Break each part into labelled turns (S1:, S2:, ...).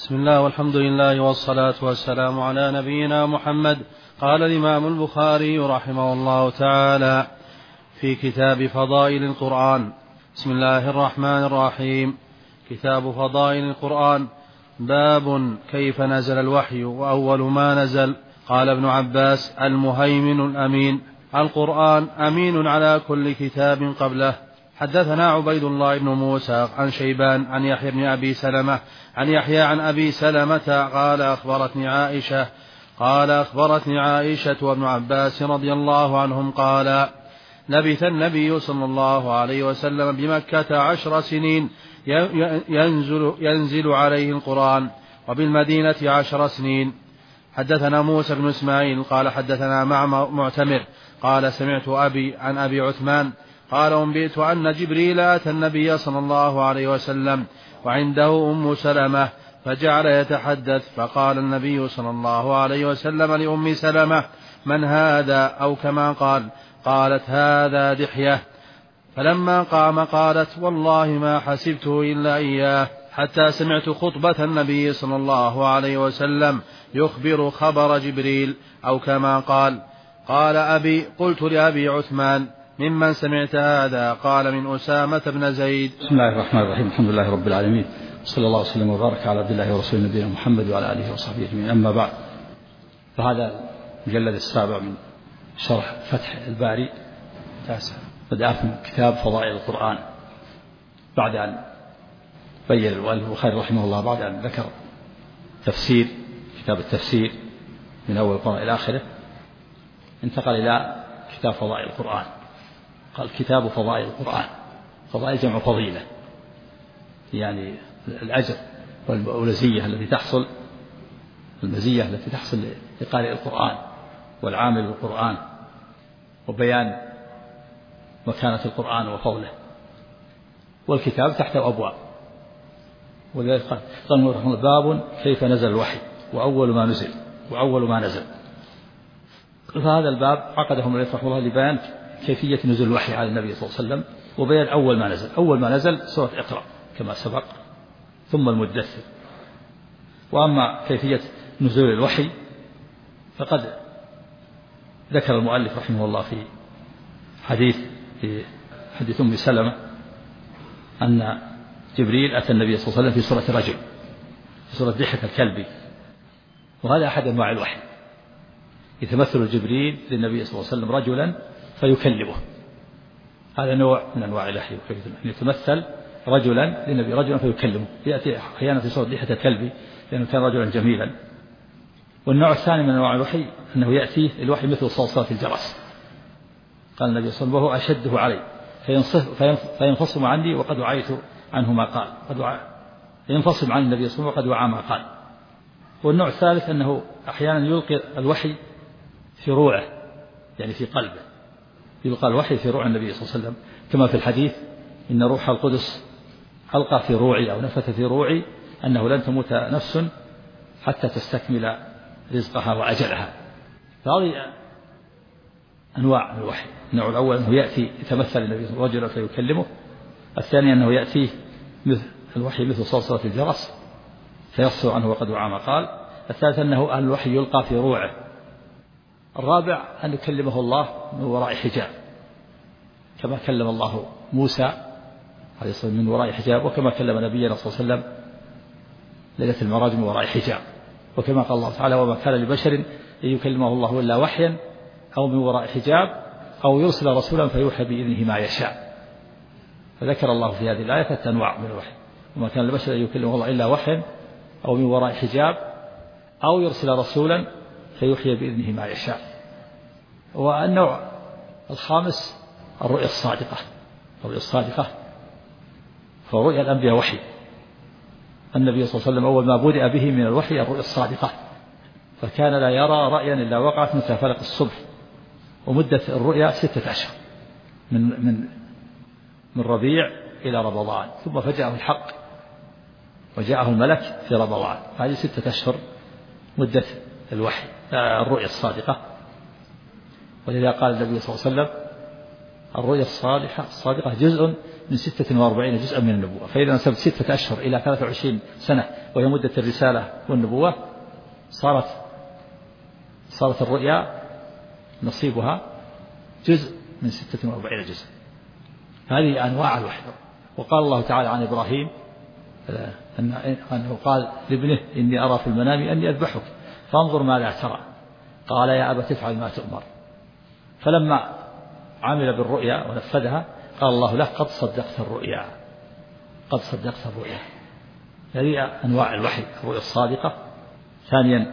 S1: بسم الله والحمد لله والصلاة والسلام على نبينا محمد. قال الإمام البخاري رحمه الله تعالى في كتاب فضائل القرآن: بسم الله الرحمن الرحيم. كتاب فضائل القرآن. باب كيف نزل الوحي وأول ما نزل. قال ابن عباس: المهيمن الأمين. القرآن أمين على كل كتاب قبله. حدثنا عبيد الله بن موسى عن شيبان عن يحيى بن أبي سلمة عن يحيى عن أبي سلمة قال أخبرتني عائشة وابن عباس رضي الله عنهم قال: لبث النبي صلى الله عليه وسلم بمكة 10 سنين ينزل عليه القرآن، وبالمدينة 10 سنين. حدثنا موسى بن إسماعيل قال حدثنا معتمر قال: سمعت أبي عن أبي عثمان قال: أنبئت أن جبريل أتى النبي صلى الله عليه وسلم وعنده أم سلمة فجعل يتحدث، فقال النبي صلى الله عليه وسلم لأم سلمة: من هذا؟ أو كما قال. قالت: هذا دحية. فلما قام قالت: والله ما حسبته إلا إياه، حتى سمعت خطبة النبي صلى الله عليه وسلم يخبر خبر جبريل، أو كما قال. قال أبي: قلت لأبي عثمان: ممن سمعت هذا؟ قال: من أسامة بن زيد.
S2: بسم الله الرحمن الرحيم. الحمد لله رب العالمين، صلى الله وسلم وبارك على عبد الله ورسوله نبينا محمد وعلى آله وصحبه أجمعين. أما بعد، فهذا المجلد السابع من شرح فتح الباري بدأت من كتاب فضائل القرآن، بعد أن بين البخاري رحمه الله بعد أن ذكر تفسير كتاب التفسير من أول القرآن إلى آخره، انتقل إلى كتاب فضائل القرآن. قال: كتاب فضائل القرآن. فضائل جمع فضيلة، يعني الأجر والمزية التي تحصل، المزية التي تحصل لقارئ القرآن والعامل بالقرآن، وبيان مكانة القرآن وفضله. والكتاب تحته أبواب، ولذلك قال: باب كيف نزل الوحي وأول ما نزل وأول ما نزل. فهذا الباب عقده المؤلف رحمه الله لبيان كيفية نزول الوحي على النبي صلى الله عليه وسلم، وبيان أول ما نزل. أول ما نزل سورة اقرأ كما سبق، ثم المدثر. وأما كيفية نزول الوحي فقد ذكر المؤلف رحمه الله في حديث أم سلمة أن جبريل أتى النبي صلى الله عليه وسلم في سورة رجل، في سورة دحية الكلبي، وهذا أحد أنواع الوحي. يتمثل جبريل للنبي صلى الله عليه وسلم رجلا فيكلمه، هذا نوع من أنواع الوحي. يتمثل رجلا للنبي رجلا فيكلمه، يأتي أحيانا في سورة دحية الكلبي لأنه كان رجلا جميلا. والنوع الثاني من أنواع الوحي أنه يأتي الوحي مثل صلصلة الجرس. قال النبي صلى الله عليه وسلم: وهو أشده علي فينفصم عني وقد وعيت عنه ما قال. ينفصم عن النبي صلى الله عليه وسلم وقد وعى ما قال. والنوع الثالث أنه أحيانا يلقي الوحي في روعه، يعني في قلبه، يلقى الوحي في روع النبي صلى الله عليه وسلم، كما في الحديث: إن روح القدس ألقى في روعي أو نفث في روعي أنه لن تموت نفس حتى تستكمل رزقها وأجلها. فهذه أنواع من الوحي. النوع الأول أنه يأتي يتمثل النبي رجلا فيكلمه. الثاني أنه يأتيه الوحي مثل صلصلة الجرس فيفصل عنه وقد وعى ما قال. الثالث أنه الوحي يلقى في روعه. الرابع أن يكلمه الله من وراء حجاب، كما كلم الله موسى عليه الصلاة والسلام من وراء حجاب، وكما كلم نبينا صلى الله عليه وسلم ليلة المعراج من وراء حجاب، وكما قال الله تعالى: وما كان لبشر أن يكلمه الله إلا وحيا أو من وراء حجاب أو يرسل رسولا فيوحى بإذنه ما يشاء. فذكر الله في هذه الآية 3 أنواع من الوحي: وما كان لبشر أن يكلمه الله إلا وحيا أو من وراء حجاب أو يرسل رسولا فيوحي بإذنه ما يشاء. والنوع الخامس الرؤيا الصادقة. الرؤيا الصادقة فرؤيا الأنبياء وحي. النبي صلى الله عليه وسلم أول ما بدأ به من الوحي الرؤيا الصادقة، فكان لا يرى رأيا إلا وقعت مثل فلق الصبح. ومدة الرؤيا 6 أشهر، من ربيع إلى رمضان، ثم فجاءه الحق وجاءه الملك في رمضان. هذه 6 أشهر مدة الوحي الرؤيا الصادقة. ولذا قال النبي صلى الله عليه وسلم: الرؤيا الصادقة جزء من 46 جزءا من النبوة. فإذا نسبت 6 أشهر إلى 23 سنة وهي مدة الرسالة والنبوة صارت الرؤيا نصيبها جزء من 46 جزء. هذه أنواع الوحي. وقال الله تعالى عن إبراهيم أنه قال لابنه إني أرى في المنام أني أذبحك فانظر ماذا ترى قال يا أبت افعل ما تؤمر. فلما عمل بالرؤيا ونفذها قال الله له قد صدقت الرؤيا. هذه أنواع الوحي. الرؤيا الصادقة. ثانيا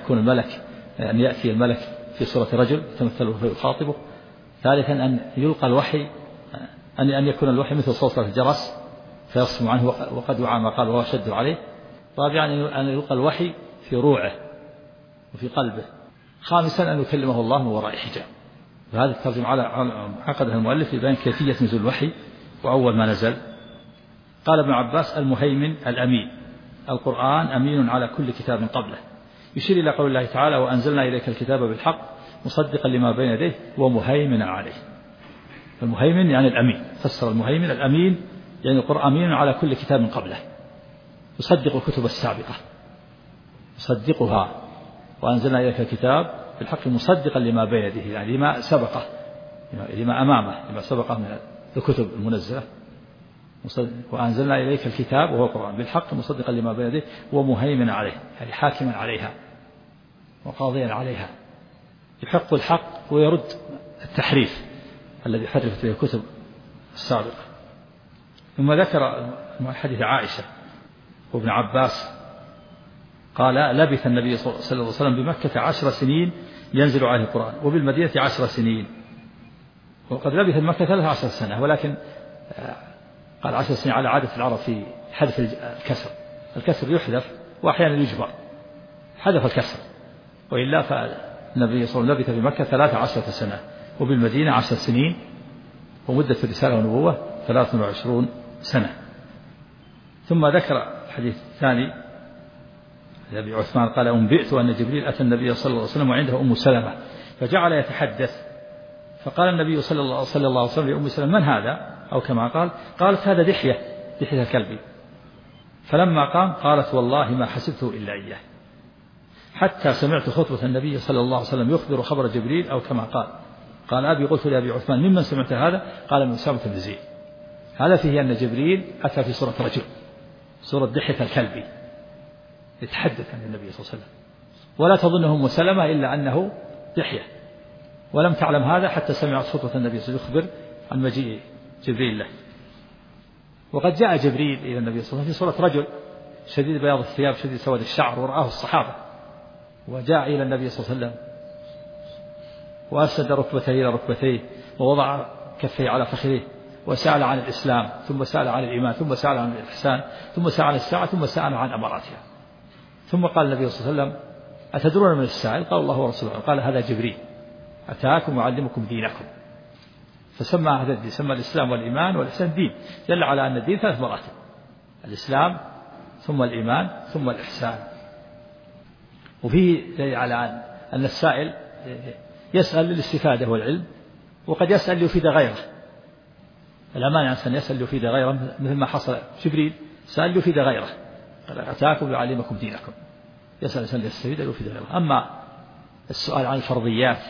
S2: أن يأتي الملك في صورة رجل يتمثله فيخاطبه. ثالثا أن يلقى الوحي أن يكون الوحي مثل صوت الجرس فيصم عنه وقد وعى ما قال وهو شد عليه. رابعا أن يلقى الوحي في روعه وفي قلبه. خامسا أن يكلمه الله من وراء حجاب. وهذا الترجمة عقدها المؤلف لبيان كيفية نزول الوحي وأول ما نزل. قال ابن عباس المهيمن الأمين. القرآن أمين على كل كتاب قبله. يشير إلى قول الله تعالى وأنزلنا إليك الكتاب بالحق مصدقا لما بين يديه ومهيمنا عليه. المهيمن يعني الأمين. فسر المهيمن الأمين يعني القرآن أمين على كل كتاب قبله يصدق الكتب السابقة يصدقها. وأنزلنا إليك الكتاب بالحق مصدقا لما بين يديه يعني لما سبقه لما أمامه لما سبقه من الكتب المنزلة. وأنزلنا إليك الكتاب وهو القرآن بالحق مصدقا لما بين يديه ومهيمنا عليه يعني حاكما عليها وقاضيا عليها يحق الحق ويرد التحريف الذي حرفت به الكتب السابقة. ثم ذكر حديث عائشة وابن عباس قال لبث النبي صلى الله عليه وسلم بمكة 10 سنين ينزل عليه القرآن وبالمدينة 10 سنين. وقد لبث بمكة 13 سنة ولكن قال 10 سنين على عادة العرب في حذف الكسر يحذف وأحيانا يجبر حذف الكسر. وإلا فالنبي صلى الله عليه وسلم لبث بمكة 13 سنة وبالمدينة 10 سنين ومدة الرسالة والنبوة 23 سنة. ثم ذكر الحديث الثاني أبي عثمان قال أنبئت أن جبريل أتى النبي صلى الله عليه وسلم وعنده أم سلمة فجعل يتحدث فقال النبي صلى الله عليه وسلم لأم سلمة من هذا أو كما قالت هذا دحية الكلبي. فلما قام قالت والله ما حسبته إلا إياه حتى سمعت خطبة النبي صلى الله عليه وسلم يخبر خبر جبريل أو كما قال أبي قلت لأبي عثمان ممن سمعت هذا قال من أسامة بن زيد. هذا فيه أن جبريل أتى في صورة رجل صورة دحية الكلبي يتحدث عن النبي صلى الله عليه وسلم ولا تظنه أم سلمة إلا أنه دحية ولم تعلم هذا حتى سمعت خطبة النبي صلى الله عليه وسلم يخبر عن مجيء جبريل له. وقد جاء جبريل إلى النبي صلى الله عليه وسلم في صورة رجل شديد بياض الثياب شديد سواد الشعر ورآه الصحابة وجاء إلى النبي صلى الله عليه وسلم وأسند ركبتيه إلى ركبتيه ووضع كفيه على فخذيه وسأل عن الإسلام ثم سأل عن الإيمان ثم سأل عن الإحسان ثم سأل عن الساعة ثم سأل عن أماراتها. ثم قال النبي صلى الله عليه وسلم أتدرون من السائل؟ قال الله ورسوله. قال هذا جبريل أتاكم وعلمكم دينكم. فسمى هذا الدين سمى الإسلام والإيمان والإحسان دين دل على أن الدين 3 مراتب الإسلام ثم الإيمان ثم الإحسان. وفيه دليل على أن السائل يسأل للاستفادة والعلم وقد يسأل ليفيد غيره. الأمان الإنسان يسأل ليفيد غيره مثل ما حصل جبريل سأل ليفيد غيره قال أتاكم وعلمكم دينكم يسأل ليستفيد ليفيد غيره. أما السؤال عن الفرضيات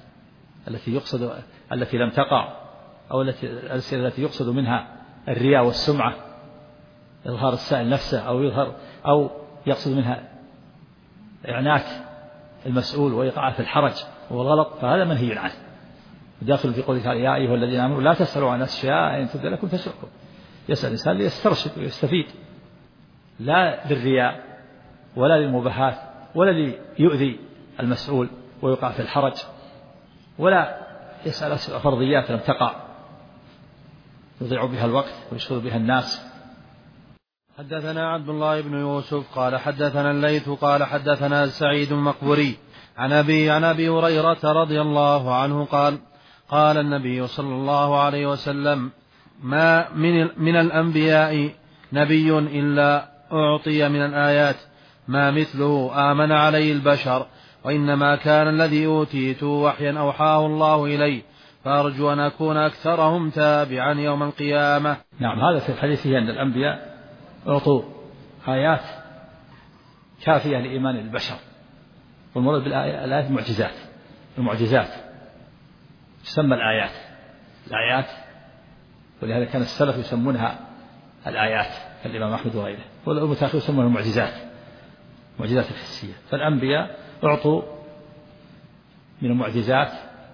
S2: التي لم تقع أو التي يقصد منها الرياء والسمعة إظهار السائل نفسه أو يقصد منها إعناك المسؤول وإيقاعه في الحرج والغلط فهذا منهي عنه. داخل في قوله تعالى يا أيها الذين آمنوا لا تسألوا عن أشياء إن تبد لكم تسؤكم. يسأل الإنسان ليسترشد ويستفيد لا للرياء ولا للمباحات ولا ليؤذي المسؤول ويوقع في الحرج ولا يسأل فرضيات لم تقع يضيع بها الوقت ويشغل بها الناس.
S1: حدثنا عبد الله بن يوسف قال حدثنا الليث قال حدثنا سعيد المقبري عن أبي هريرة رضي الله عنه قال النبي صلى الله عليه وسلم ما من الأنبياء نبي إلا أعطي من الآيات ما مثله آمن عليه البشر وإنما كان الذي أوتيته وحيا أوحاه الله إلي فأرجو أن أكون أكثرهم تابعا يوم القيامة.
S2: نعم، هذا في الحديث أن الأنبياء أعطوا آيات كافية لإيمان البشر، والمراد بالآيات المعجزات تسمى الآيات، ولهذا كان السلف يسمونها الآيات كالإمام أحمد وغيره، والمتأخر يسمونها المعجزات الحسية. فالأنبياء أعطوا من المعجزات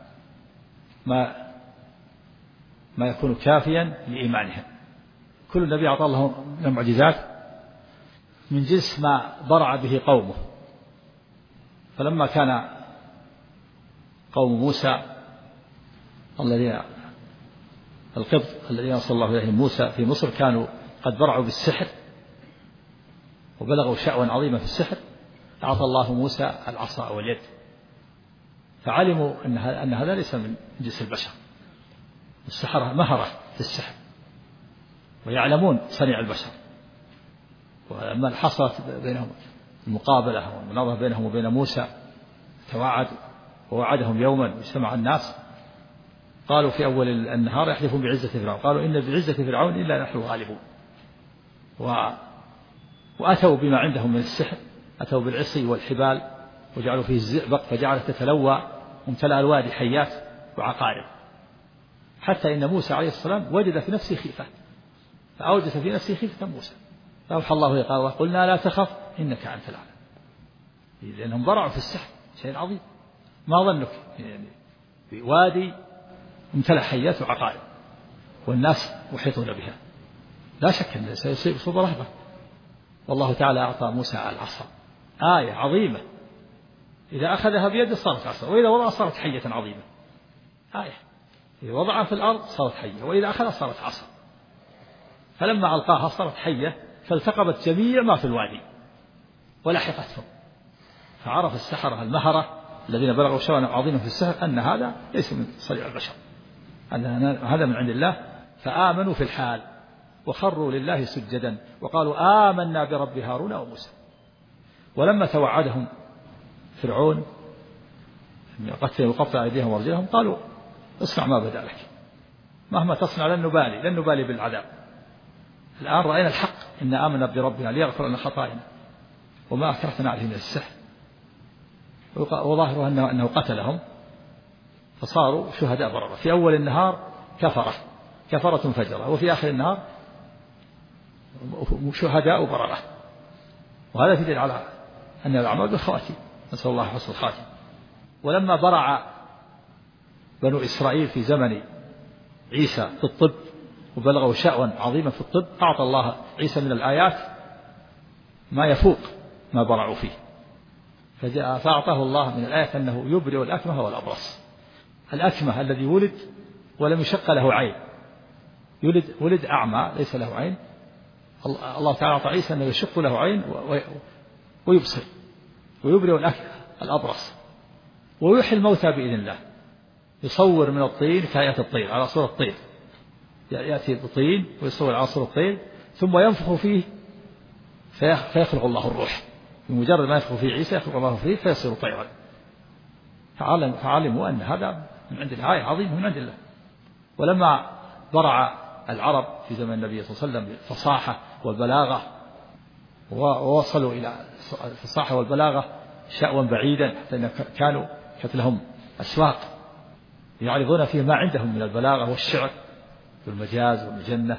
S2: ما يكون كافيا لإيمانهم. كل نبي أعطى الله من المعجزات من جنس ما برع به قومه. فلما كان قوم موسى القبط الذين أرسل الله إليهم موسى في مصر كانوا قد برعوا بالسحر وبلغوا شأوا عظيما في السحر، أعطى الله موسى العصا واليد، فعلموا أن هذا ليس من جنس البشر. السحرة مهرة في السحر ويعلمون صنيع البشر. ولما حصلت بينهم المقابلة والمناظرة بينهم وبين موسى توعد ووعدهم يوما واجتمع الناس، قالوا في أول النهار يحلفون بعزة فرعون، قالوا إن بعزة فرعون إلا نحن غالبون. وأتوا بما عندهم من السحر، أتوا بالعصي والحبال وجعلوا فيه الزئبق فجعلت تتلوى وامتلأ الوادي حيات وعقارب، حتى إن موسى عليه السلام وجد في نفسه خيفة، فأوجس في نفسه خيفة موسى، فأوحى الله إليه قال قلنا لا تخف إنك أنت الأعلى، لأنهم برعوا في السحر شيء عظيم. ما ظنك بوادي امتلأ حيات وعقارب والناس محيطون بها؟ لا شك أنه سيصيب صوب رهبة. والله تعالى أعطى موسى العصا آية عظيمة، إذا أخذها بيده صارت عصا، وإذا وضعها صارت حية عظيمة. آية إذا وضعها في الأرض صارت حية، وإذا أخذها صارت عصا. فلما ألقاها صارت حية فالتقمت جميع ما في الوادي ولحقتهم. فعرف السحرة المهرة الذين بلغوا شأوا عظيما في السحر أن هذا ليس من صنيع البشر، أن هذا من عند الله، فآمنوا في الحال وخروا لله سجدا وقالوا آمنا برب هارون وموسى. ولما توعدهم فرعون قتلوا وقطع أيديهم وأرجلهم قالوا اصنع ما بدا لك، مهما تصنع لن نبالي بالعذاب. الآن رأينا الحق، إن آمنا بربنا ليغفر لنا خطايانا وما أكرهتنا عليه من السحر. وظاهره أنه قتلهم فصاروا شهداء بررة. في أول النهار كفرة فجرة، وفي آخر النهار شهداء بررة. وهذا يدل على أن الأعمال بالخواتيم، نسأل الله حسن الخاتم. ولما برع بنو إسرائيل في زمن عيسى في الطب وبلغوا شأوا عظيما في الطب، أعطى الله عيسى من الآيات ما يفوق ما برعوا فيه، فأعطاه الله من الآيات أنه يبرئ الأكمه والأبرص. الأكمه الذي ولد ولم يشق له عين، ولد أعمى ليس له عين، الله تعالى أعطى عيسى أنه يشق له عين ويبصر، ويبرئ الأبرص، ويحيي الموتى بإذن الله. يصور من الطين كآيات الطير على صورة الطير، يأتي بالطين ويصور على صورة الطير ثم ينفخ فيه فيخلق الله الروح. بمجرد ما ينفخ فيه عيسى يخلق الله فيه فيصير طيرا. فعلموا أن هذا من عند الله، آية عظيمة من عند الله. ولما برع العرب في زمن النبي صلى الله عليه وسلم بالفصاحة والبلاغة، ووصلوا إلى الفصاحة والبلاغة شأوا بعيدا، حتى أن كانت لهم أسواق يعرضون فيه ما عندهم من البلاغة والشعر والمجاز والمجنة.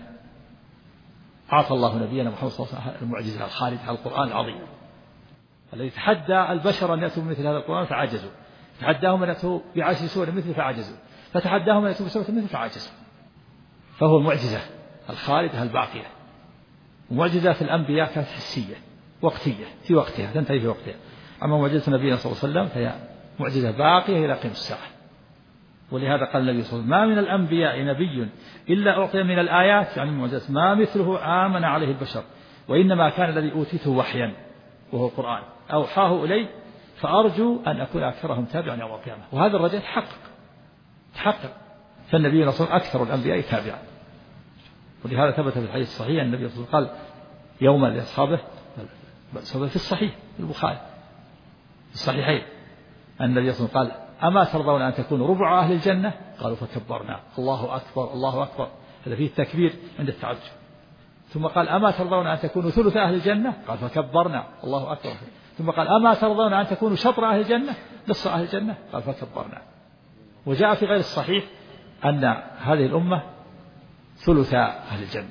S2: أعطى الله نبينا محمد صلى الله عليه وسلم المعجزة الخالدة على القرآن العظيم الذي تحدى البشر أن يأتوا بمثل هذا القرآن فعجزوا، تحداهم أن يأتوا بعشر سور مثله فعجزوا، فتحداهم أن يأتوا بسورة مثله فعجزوا. فهو المعجزة الخالدة الباقية. ومعجزات الأنبياء كانت حسية وقتية في وقتها تنتهي في وقتها، أما معجزة نبينا صلى الله عليه وسلم فهي معجزة باقية إلى قيام الساعة. ولهذا قال النبي صلى الله عليه وسلم: ما من الأنبياء نبي إلا أعطي من الآيات، يعني المعجزات، ما مثله آمن عليه البشر، وإنما كان الذي أوتيته وحيا وهو القرآن أوحاه إلي، فأرجو أن أكون أكثرهم تابعا يوم القيامة. وهذا الرجاء تحقق. فالنبي صلى الله عليه وسلم أكثر الأنبياء تابعا. ولهذا ثبت في الحديث الصحيح أن النبي صلى الله عليه وسلم قال يوما لأصحابه في الصحيح في البخاري في الصحيحين أن النبي صلى الله عليه وسلم قال: أما ترضون أن تكونوا ربع أهل الجنة؟ قالوا فكبرنا. الله أكبر الله أكبر، هذا فيه التكبير عند التعجب. ثم قال أما ترضون أن تكونوا ثلث أهل الجنة؟ قال فكبرنا. الله أكبر. ثم قال أما ترضون أن تكونوا شطر أهل الجنة، نصف أهل الجنة؟ قال فكبرنا. وجاء في غير الصحيح أن هذه الأمة ثلث أهل الجنة،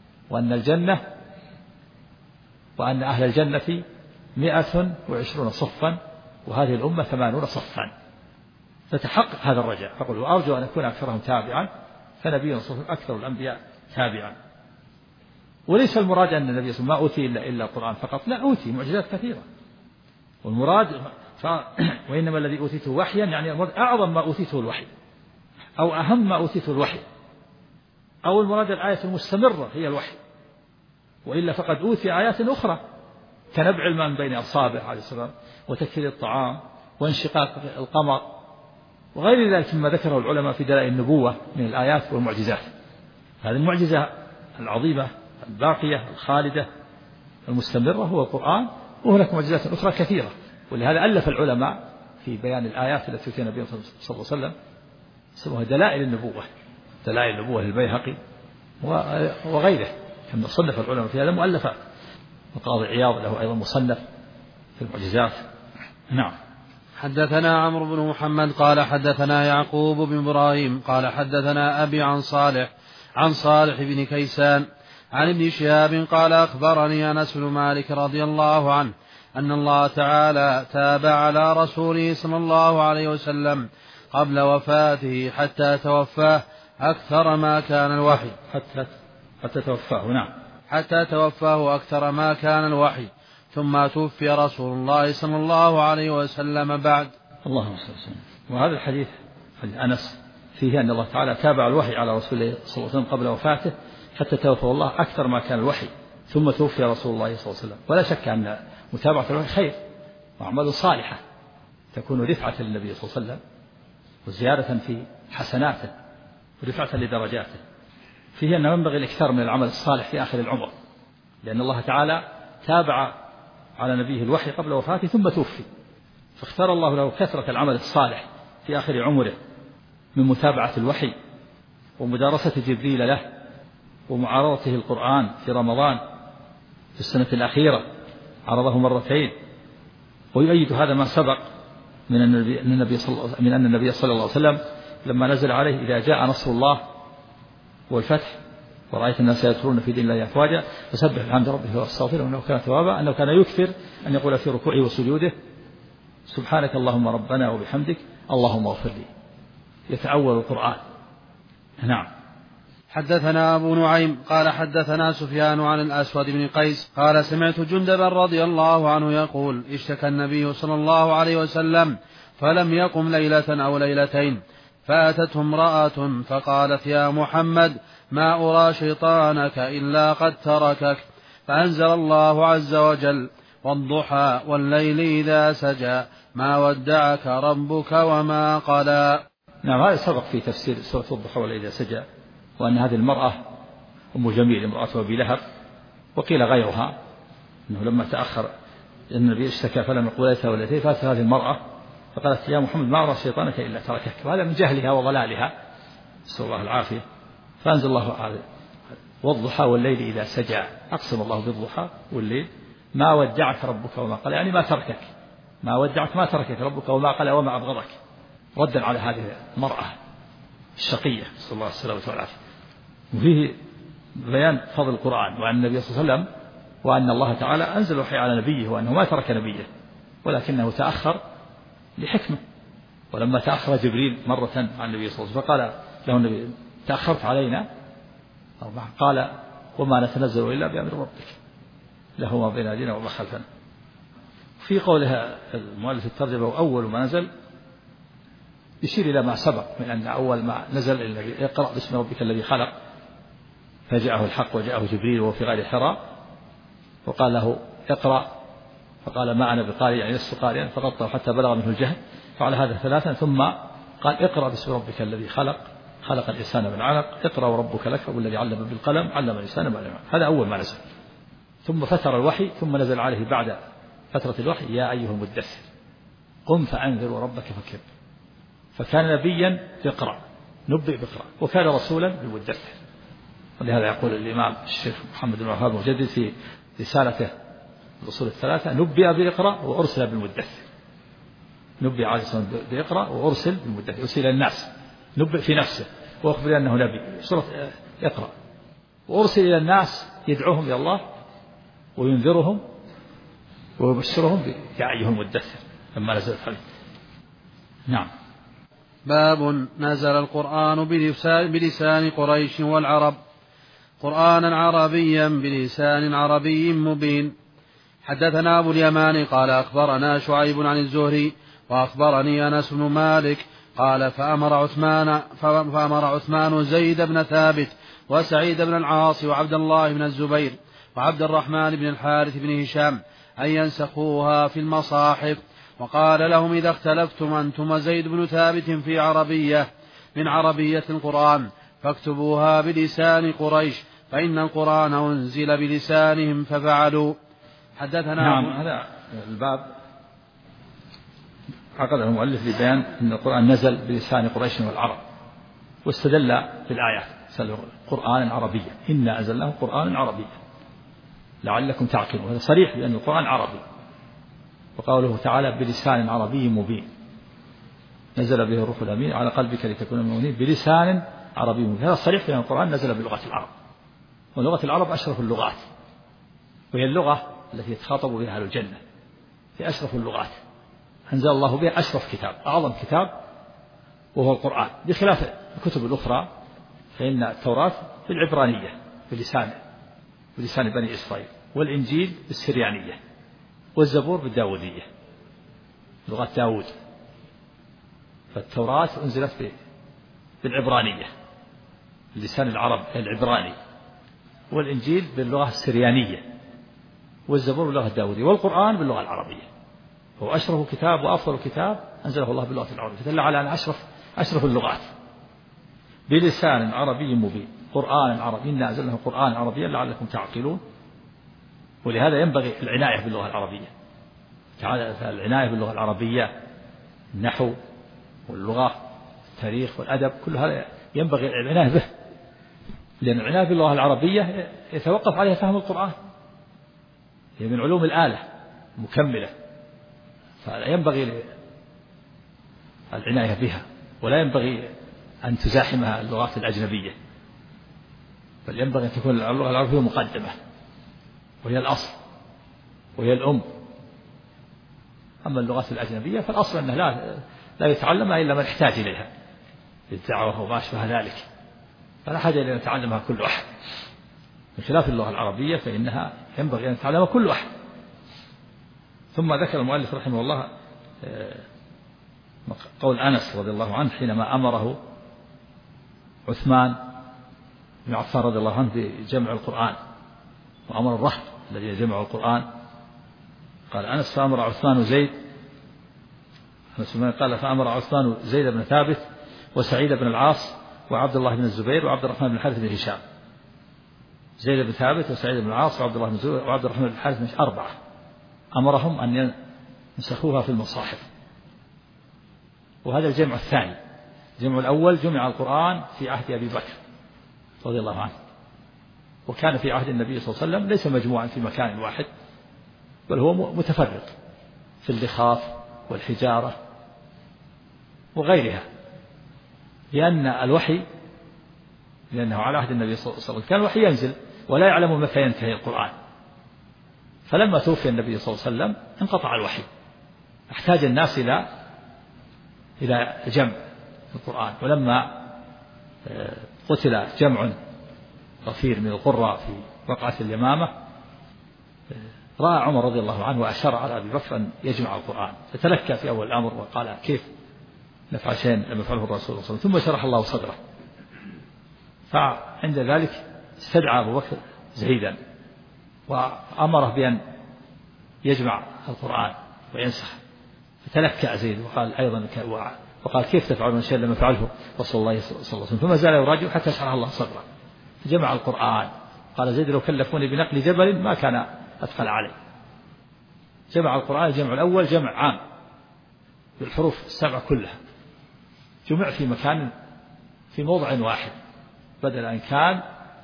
S2: وأن أهل الجنة 120 صفا، وهذه الأمة 80 صفا. فتحقق هذا الرجاء. فقل وأرجو أن أكون أكثرهم تابعا، فنبينا صلى الله عليه وسلم أكثر الأنبياء تابعا. وليس المراد أن النبي صلى الله عليه وسلم ما أوتي إلا القرآن فقط، لا، أوتي معجزات كثيرة. والمراد وإنما الذي أوتيته وحيا، يعني المراد أعظم ما أوتيته الوحي، أو أهم ما أوتيته الوحي، أو المراد الآية المستمرة هي الوحي. وإلا فقد أوتي آيات أخرى كنبع الماء من بين أصابعه عليه السلام، وتكفير الطعام، وانشقاق القمر، وغير ذلك مما ذكره العلماء في دلائل النبوة من الآيات والمعجزات. هذه المعجزة العظيمة الباقية الخالدة المستمرة هو القرآن، وهناك معجزات أخرى كثيرة. ولهذا ألف العلماء في بيان الآيات التي أوتي النبي صلى الله عليه وسلم سموها دلائل النبوة، دلائل النبوة للبيهقي وغيره، كما صنف العلماء في هذا مؤلفات. وقاضي عياض له أيضا مصنف في المعجزات. نعم.
S1: حدثنا عمرو بن محمد قال حدثنا يعقوب بن إبراهيم قال حدثنا أبي عن صالح بن كيسان عن ابن شهاب قال أخبرني أنس بن مالك رضي الله عنه أن الله تعالى تاب على رسوله صلى الله عليه وسلم قبل وفاته حتى توفاه أكثر ما كان الوحي.
S2: حتى توفاه. نعم.
S1: حتى توفاه أكثر ما كان الوحي، ثم توفي رسول الله صلى الله عليه وسلم بعد.
S2: اللهم صل وسلم. وهذا الحديث حديث أنس فيه أن الله تعالى تابع الوحي على رسوله صلى الله عليه وسلم قبل وفاته حتى توفاه الله أكثر ما كان الوحي، ثم توفي رسول الله صلى الله عليه وسلم. ولا شك أن متابعة الوحي خير وأعمال صالحة تكون رفعة للنبي صلى الله عليه وسلم، وزيادة في حسناته، ورفعة لدرجاته. فيه أنه ينبغي الإكثار من العمل الصالح في آخر العمر، لأن الله تعالى تابع على نبيه الوحي قبل وفاته ثم توفي، فاختار الله له كثرة العمل الصالح في آخر عمره من متابعة الوحي ومدارسة جبريل له ومعارضته القرآن في رمضان في السنة الأخيرة، عرضه مرتين. ويؤيد هذا ما سبق من أن النبي صلى الله عليه وسلم لما نزل عليه إذا جاء نصر الله والفتح ورأيت الناس يدخلون في دين الله أفواجا فسبح بحمد ربك واستغفره إنه كان توابا، أنه كان يكثر أن يقول في ركوعه وسجوده سبحانك اللهم ربنا وبحمدك اللهم اغفر لي، يتأول القرآن. نعم.
S1: حدثنا أبو نعيم قال حدثنا سفيان عن الأسود بن قيس قال سمعت جندبا رضي الله عنه يقول اشتكى النبي صلى الله عليه وسلم فلم يقم ليلة أو ليلتين، فأتته امرأة فقالت يا محمد ما أرى شيطانك إلا قد تركك، فأنزل الله عز وجل والضحى والليل إذا سجى ما ودعك ربك وما قلى.
S2: نعم. هذا سبق في تفسير سورة الضحى والليل إذا سجى، وأن هذه المرأة أم جميل امرأة أبي لهب، وقيل غيرها أنه لما تأخر النبي اشتكى فلم يقل ليلة ولا ليلتين، فأتت هذه المرأة فقالت يا محمد ما أرى شيطانك إلا تركك، وهذا من جهلها وضلالها نسأل الله العافية. فأنزل الله عليه والضحى والليل إذا سجى، أقسم الله بالضحى والليل ما ودعك ربك وما قلى، يعني ما تركك، ما ودعك ما تركك ربك وما قلى وما أبغضك، ردا على هذه المرأة الشقية نسأل الله السلامة والعافية. وفيه بيان فضل القرآن وعن النبي صلى الله عليه وسلم، وأن الله تعالى أنزل الوحي على نبيه، وأنه ما ترك نبيه ولكنه تأخر لحكمة. ولما تأخر جبريل مرة عن النبي صلى الله عليه وسلم فقال له النبي تأخرت علينا، قال وما نتنزل إلا بأمر ربك له ما بين أيدينا وما خلفنا. في قولها المؤلف الترجمة أول ما نزل يشير إلى ما سبق من أن أول ما نزل النبي اقرأ باسم ربك الذي خلق، فجاءه الحق وجاءه جبريل وهو في غار حراء وقال له اقرأ، فقال ما أنا بقارئ يعني لست قارئا، فغطه حتى بلغ منه الجهل، فعل هذا ثلاثا ثم قال اقرأ باسم ربك الذي خلق، خلق الإنسان من علق، اقرأ وربك الأكرم الذي علم بالقلم علم الإنسان ما لم يعلم. هذا أول ما نزل. ثم فتر الوحي ثم نزل عليه بعد فترة الوحي يا أيها المدثر قم فأنذر وربك فكبر. فكان نبيا يقرأ، نبئ بقرأ، وكان رسولا بالمدثر. ولهذا يقول الإمام الشيخ محمد بن الوهاب المجدد في رسالته الأصول الثلاثة: نبئ بإقرأ وأرسل بالمدثر. نبئ عليه الصلاة والسلام بإقرأ وأرسل بالمدثر، أرسل إلى الناس، نبئ في نفسه وأخبر أنه نبي، سورة اقرأ، وأرسل إلى الناس يدعوهم إلى الله وينذرهم ويبشرهم يا أيها المدثر لما نزلت عليه. نعم.
S1: باب نزل القرآن بلسان قريش والعرب قرآنا عربيا بلسان عربي مبين. حدثنا أبو اليمان قال أخبرنا شعيب عن الزهري وأخبرني أنس بن مالك قال فأمر عثمان زيد بن ثابت وسعيد بن العاص وعبد الله بن الزبير وعبد الرحمن بن الحارث بن هشام أن ينسخوها في المصاحف، وقال لهم: إذا اختلفتم أنتم زيد بن ثابت في عربية من عربية القرآن فاكتبوها بلسان قريش، فإن القرآن أنزل بلسانهم ففعلوا. حدثنا
S2: نعم. هذا الباب عقده المؤلف لبيان أن القرآن نزل بلسان قريش والعرب، واستدل بالآيات: قرآنا عربيا، إنا أنزلناه قرآنا عربيا لعلكم تعقلون. هذا صريح بأن القرآن عربي. وقوله تعالى: بلسان عربي مبين، نزل به الروح الأمين على قلبك لتكون من المؤمنين بلسان عربي مبين. هذا صريح بأن القرآن نزل بلغة العرب، ولغة العرب أشرف اللغات، وهي اللغة التي يتخاطب بها أهل الجنة، هي أشرف اللغات، أنزل الله بها أشرف كتاب، أعظم كتاب وهو القرآن، بخلاف الكتب الأخرى فإن التوراة بالعبرانية بلسان بني إسرائيل، والإنجيل بالسريانية، والزبور بالداودية لغة داود. فالتوراة أنزلت بالعبرانية بلسان العرب العبراني، والإنجيل باللغة السريانية، والزبور باللغة الداودية، والقرآن باللغة العربية. هو أشرف كتاب وأفضل كتاب أنزله الله باللغة العربية، فدل على أن أشرف اللغات بلسان عربي مبين، قرآن عربي، إنا أنزلناه قرآن عربيا لعلكم تعقلون. ولهذا ينبغي العناية باللغة العربية. تعالى العناية باللغة العربية، النحو واللغة، التاريخ والأدب، كل هذا ينبغي العناية به، لأن العناية باللغة العربية يتوقف عليها فهم القرآن، هي من علوم الآلة مكملة، فينبغي العناية بها، ولا ينبغي أن تزاحمها اللغات الأجنبية، بل ينبغي أن تكون اللغة العربية مقدمة، وهي الأصل وهي الأم. أما اللغات الأجنبية فالأصل أنه لا يتعلمها إلا من احتاج إليها للدعوة وما أشبه ذلك، فلا حاجة إلى أن يتعلمها كل أحد، بخلاف اللغة العربية فإنها ينبغي أن يتعلمها كل أحد. ثم ذكر المؤلف رحمه الله قول أنس رضي الله عنه حينما أمره عثمان بن عفان رضي الله عنه بجمع القرآن، وأمر الرهط الذي جمعوا القرآن. قال أنس: فأمر عثمان زيد، قال فأمر عثمان زيد بن ثابت وسعيد بن العاص وعبد الله بن الزبير وعبد الرحمن بن الحارث بن هشام. زيد بن ثابت وسعيد بن العاص وعبد الله بن الزبير وعبد الرحمن بن الحارث بن أربعة، أمرهم أن ينسخوها في المصاحف. وهذا الجمع الثاني. الجمع الأول جمع القرآن في عهد أبي بكر رضي الله عنه، وكان في عهد النبي صلى الله عليه وسلم ليس مجموعا في مكان واحد، بل هو متفرق في اللخاف والحجارة وغيرها، لأنه على عهد النبي صلى الله عليه وسلم كان الوحي ينزل ولا يعلم متى ينتهي القرآن، فلما توفي النبي صلى الله عليه وسلم انقطع الوحي، احتاج الناس إلى جمع القرآن. ولما قتل جمع غفير من القراء في وقعة اليمامة، رأى عمر رضي الله عنه وأشار على أبي بكر أن يجمع القرآن، فتلكى في أول الأمر وقال: كيف نفعل شيء لم يفعله الرسول صلى الله عليه وسلم؟ ثم شرح الله صدره، فعند ذلك استدعى أبو بكر زيدا وأمره بأن يجمع القرآن وينسخ، فتلكأ زيد وقال أيضا وقال: كيف تفعلون شيء لم يفعله رسول الله صلى الله عليه وسلم؟ فما زال يراجع حتى شرح الله صدره فجمع القرآن. قال زيد: لو كلفوني بنقل جبل ما كان أثقل علي. جمع القرآن الجمع الأول جمع عام بالحروف السبع كلها، جمع في مكان في موضع واحد بدل أن كان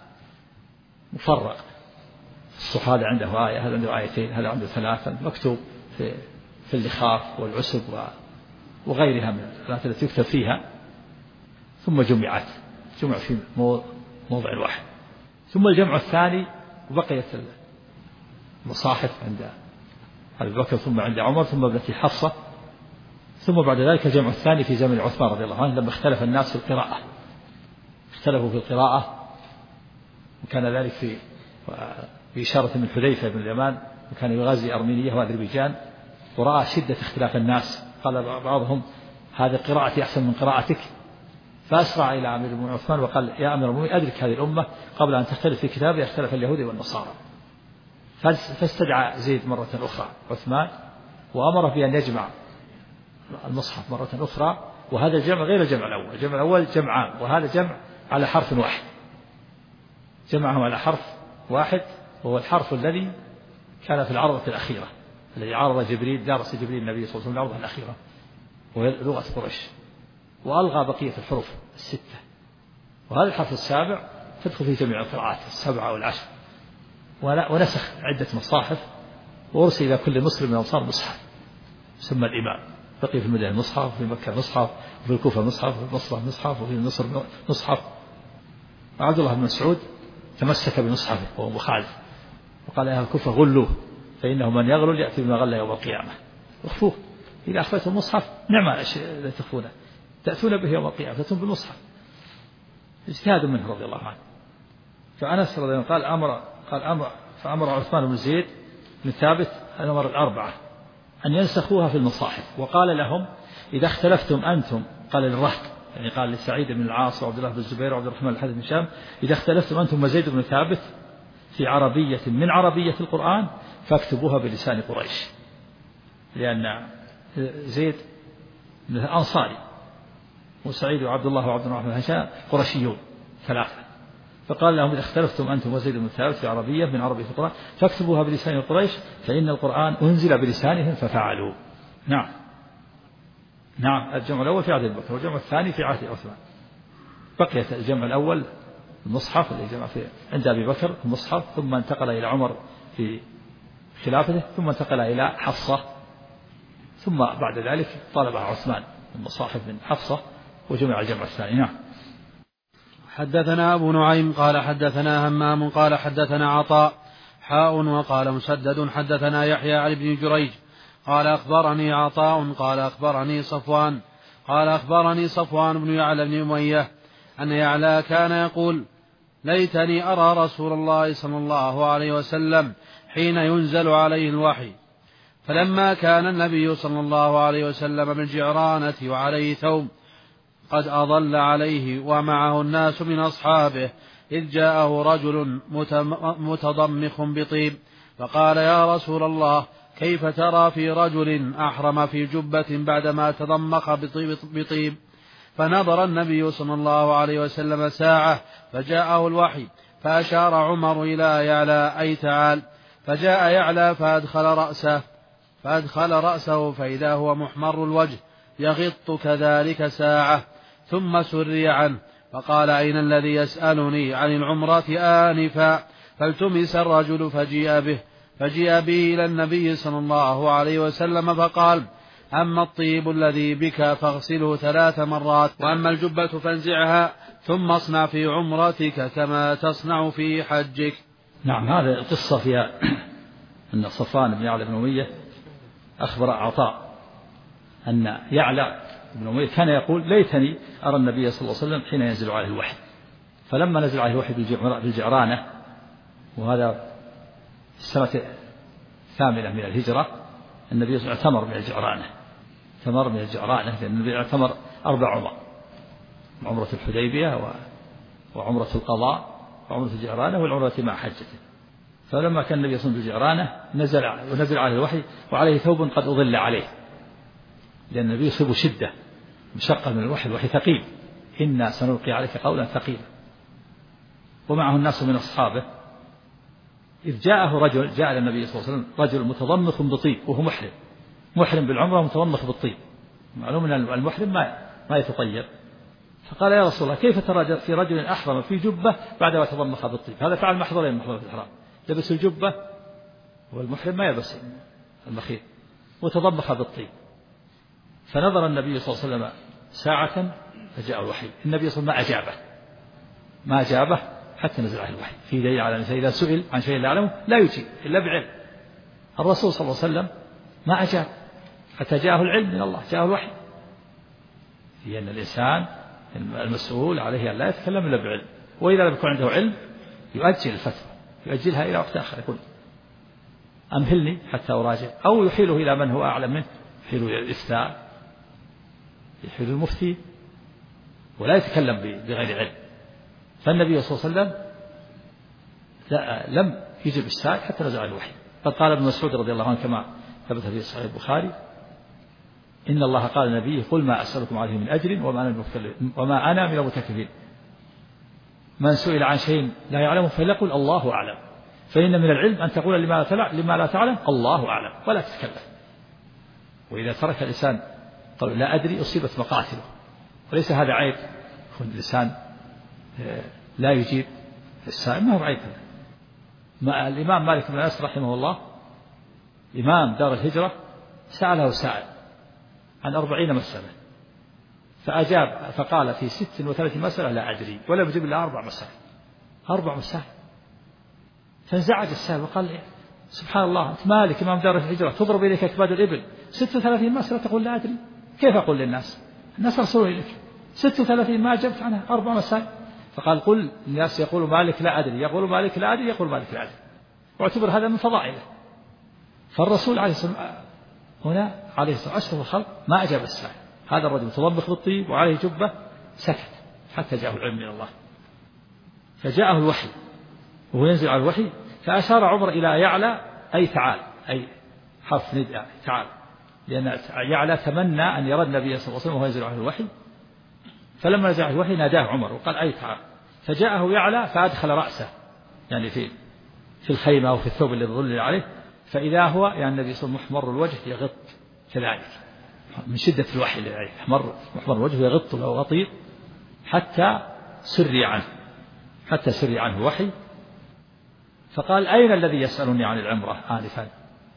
S2: مفرق. الصح هذا عنده آية، هذا عنده آيتين، هذا عنده ثلاثة، مكتوب في اللخاف والعسب وغيرها من الآيات التي يكتب فيها، ثم جمع في موضع واحد. ثم الجمع الثاني وبقيت المصاحف عند أبي بكر ثم عند عمر ثم ابنته حفصة، ثم بعد ذلك الجمع الثاني في زمن عثمان رضي الله عنه لما اختلف الناس في القراءة، اختلفوا في القراءة، وكان ذلك في إشارة من حذيفة بن اليمان، وكان يغازي أرمينية وأذربيجان، ورأى شدة اختلاف الناس، قال بعضهم هذه قراءتي أحسن من قراءتك، فأسرع إلى أمير المؤمنين عثمان وقال يا أمير المؤمنين أدرك هذه الأمة قبل أن تختلف في كتابها اختلف اليهود والنصارى. فاستدعى زيد مرة أخرى عثمان وأمر بأن يجمع المصحف مرة أخرى، وهذا الجمع غير الجمع الأول. الجمع الأول جمعان، وهذا جمع على حرف واحد، جمعهم على حرف واحد، وهو الحرف الذي كان في العرضة الأخيرة الذي عارض جبريل، دارس جبريل النبي صلى الله عليه وسلم العرضة الأخيرة وهي لغة قريش، وألغى بقية الحروف الستة، وهذا الحرف السابع تدخل في جميع القراءات السبعة والعشر، ونسخ عدة مصاحف وأرسل إلى كل مسلم من أمصار مصحف يسمى الإمام، بقي في المدينة مصحف، وفي مكة مصحف، وفي الكوفة مصحف، وفي البصرة مصحف، وفي مصر مصحف. عبد الله بن مسعود تمسك بمصحفه وهو مخالف، وقال يا الكوفة غلوه فإنه من يغلل يأتي بما غل يوم القيامة، اخفوه، إذا أخفيتم المصحف نعم الأشياء التي تخفونه تأتون به يوم القيامة، تأتون بالمصحف. اجتهاد منه رضي الله عنه. فأنس رضي الله عنه قال فأمر عثمان بن زيد بن ثابت الأمر الأربعة أن ينسخوها في المصاحف، وقال لهم إذا اختلفتم أنتم، قال للرهط يعني قال لسعيد بن العاص وعبد الله بن الزبير وعبد الرحمن الحارث بن هشام إذا اختلفتم أنتم وزيد بن ثابت في عربية من عربية القرآن فاكتبوها بلسان قريش، لأن زيد من الأنصاري وسعيد وعبد الله وعبد الرحمن بن هشام قرشيون ثلاثة، فقال لهم إذا اختلفتم أنتم وزيد بن ثابت في عربية من عربية القرآن فاكتبوها بلسان قريش فإن القرآن أنزل بلسانهم ففعلوا. نعم الجمع الأول في عهد أبي بكر، والجمع الثاني في عهد عثمان. بقيت الجمع الأول المصحف الذي جمع فيه عند أبي بكر المصحف، ثم انتقل إلى عمر في خلافته، ثم انتقل إلى حفصة، ثم بعد ذلك طلب عثمان المصاحف من حفصة وجمع الجمع الثاني. نعم.
S1: حدثنا أبو نعيم قال حدثنا همام قال حدثنا عطاء وقال مسدد حدثنا يحيى عن ابن جريج قال أخبرني عطاء قال أخبرني صفوان بن يعلى بن أمية أن يعلى كان يقول ليتني أرى رسول الله صلى الله عليه وسلم حين ينزل عليه الوحي، فلما كان النبي صلى الله عليه وسلم بالجعرانة وعليه ثوب قد أضل عليه ومعه الناس من أصحابه، إذ جاءه رجل متضمخ بطيب فقال يا رسول الله كيف ترى في رجل أحرم في جبة بعدما تضمخ بطيب؟ فنظر النبي صلى الله عليه وسلم ساعة فجاءه الوحي، فأشار عمر إلى يعلى أي تعال، فجاء يعلى فأدخل رأسه فإذا هو محمر الوجه يغط كذلك ساعة، ثم سري عنه فقال أين الذي يسألني عن العمرة آنفا؟ فالتمس الرجل فجيء به إلى النبي صلى الله عليه وسلم فقال أما الطيب الذي بك فاغسله 3 مرات، وأما الجبة فانزعها ثم اصنع في عمرتك كما تصنع في حجك.
S2: نعم. هذا القصة فيها أن صفوان بن يعلى بن أمية أخبر عطاء أن يعلى بن أمية كان يقول ليتني أرى النبي صلى الله عليه وسلم حين ينزل عليه الوحي، فلما نزل عليه الوحي بالجعرانة، وهذا السنة 8 من الهجرة، النبي صلى الله عليه وسلم اعتمر من الجعرانة، لأن النبي اعتمر 4 عمر، عمرة الحديبية وعمرة القضاء وعمرة الجعرانة والعمرة مع حجته. فلما كان النبي صلى الله عليه وسلم بالجعرانة ونزل عليه الوحي وعليه ثوب قد أضل عليه، لأن النبي يصيب شدة مشقة من الوحي ثقيل، إنا سنلقي عليك قولا ثقيلا، ومعه الناس من أصحابه. إذ جاءه رجل جاء إلى النبي صلى الله عليه وسلم رجل متضمخ بطيب، وهو محرم بالعمرة متضمخ بالطيب. معلوم أن المحرم ما يتطيب. فقال يا رسول الله كيف ترى في رجل أحرم في جبة بعدما تضمخ بالطيب؟ هذا فعل محظورين محظور الإحرام، لبس الجبة والمحرم ما يلبس المخيط وتضمخ بالطيب. فنظر النبي صلى الله عليه وسلم ساعة فجاء الوحي. النبي صلى الله عليه وسلم ما أجابه حتى نزل عليه الوحي. في دليل على أن إذا سئل عن شيء لا يعلمه لا يجيب إلا بعلم. الرسول صلى الله عليه وسلم ما أجاب حتى جاءه العلم من الله، جاءه الوحي. في أن الإنسان المسؤول عليه أن لا يتكلم إلا بعلم، وإذا لم يكن عنده علم يؤجل الفتوى، يؤجلها إلى وقت آخر، يقول أمهلني حتى أراجع، أو يحيله إلى من هو أعلم منه، يحيله إلى الإفتاء، يحيل المفتي، ولا يتكلم بغير علم. فالنبي صلى الله عليه وسلم لم يجب السائل حتى نزل الوحي. قد قال ابن مسعود رضي الله عنه كما ثبت في صحيح البخاري: إن الله قال لنبيه: قل ما أسألكم عليه من أجر وما أنا من المتكلفين. من سئل عن شيء لا يعلمه فليقل الله أعلم، فإن من العلم أن تقول لما لا تعلم الله أعلم ولا تتكلم. وإذا ترك الإنسان قال لا أدري أصيبت مقاتله، وليس هذا عيب. يكون الإنسان لا يجيب السائل، ما هو عيب. الإمام مالك بن أنس رحمه الله إمام دار الهجرة سأله سائل عن 40 مسألة فأجاب فقال في 36 مسألة لا أدري، ولم يجب إلا 4 مسائل. 4 مسائل. فانزعج السائل وقال: سبحان الله، أنت مالك إمام دار الهجرة تضرب إليك أكباد الإبل، 36 مسألة تقول لا أدري؟ كيف أقول للناس؟ الناس أرسلوا إليك 36 ما أجبت عنها 4 مسائل. فقال: قل الناس يقول مالك لا أدري، يقول مالك لا أدري، يقول مالك لا أدري، واعتبر هذا من فضائله. فالرسول عليه الصلاة والسلام هنا عليه الصلاة والسلام أشرف الخلق ما أجاب السائل. هذا الرجل متضبخ بالطيب وعليه جبة سكت حتى جاءه العلم من الله. فجاءه الوحي وهو ينزل على الوحي، فأشار عمر إلى يعلى أي تعال، أي حرف نداء تعال، لأن يعلى تمنى أن يرى النبي صلى الله عليه وسلم وهو ينزل عليه الوحي. فلما نزل عليه الوحي ناداه عمر وقال: أي تعال. فجاءه يعلى فأدخل رأسه يعني في الخيمة أو في الثوب الذي ظل عليه، فإذا هو يعني النبي صلى الله عليه وسلم محمر الوجه يغط كذلك من شدة الوحي اللي عليه، محمر الوجه يغط له غطير حتى سري عنه الوحي. فقال: أين الذي يسألني عن العمرة آنفا؟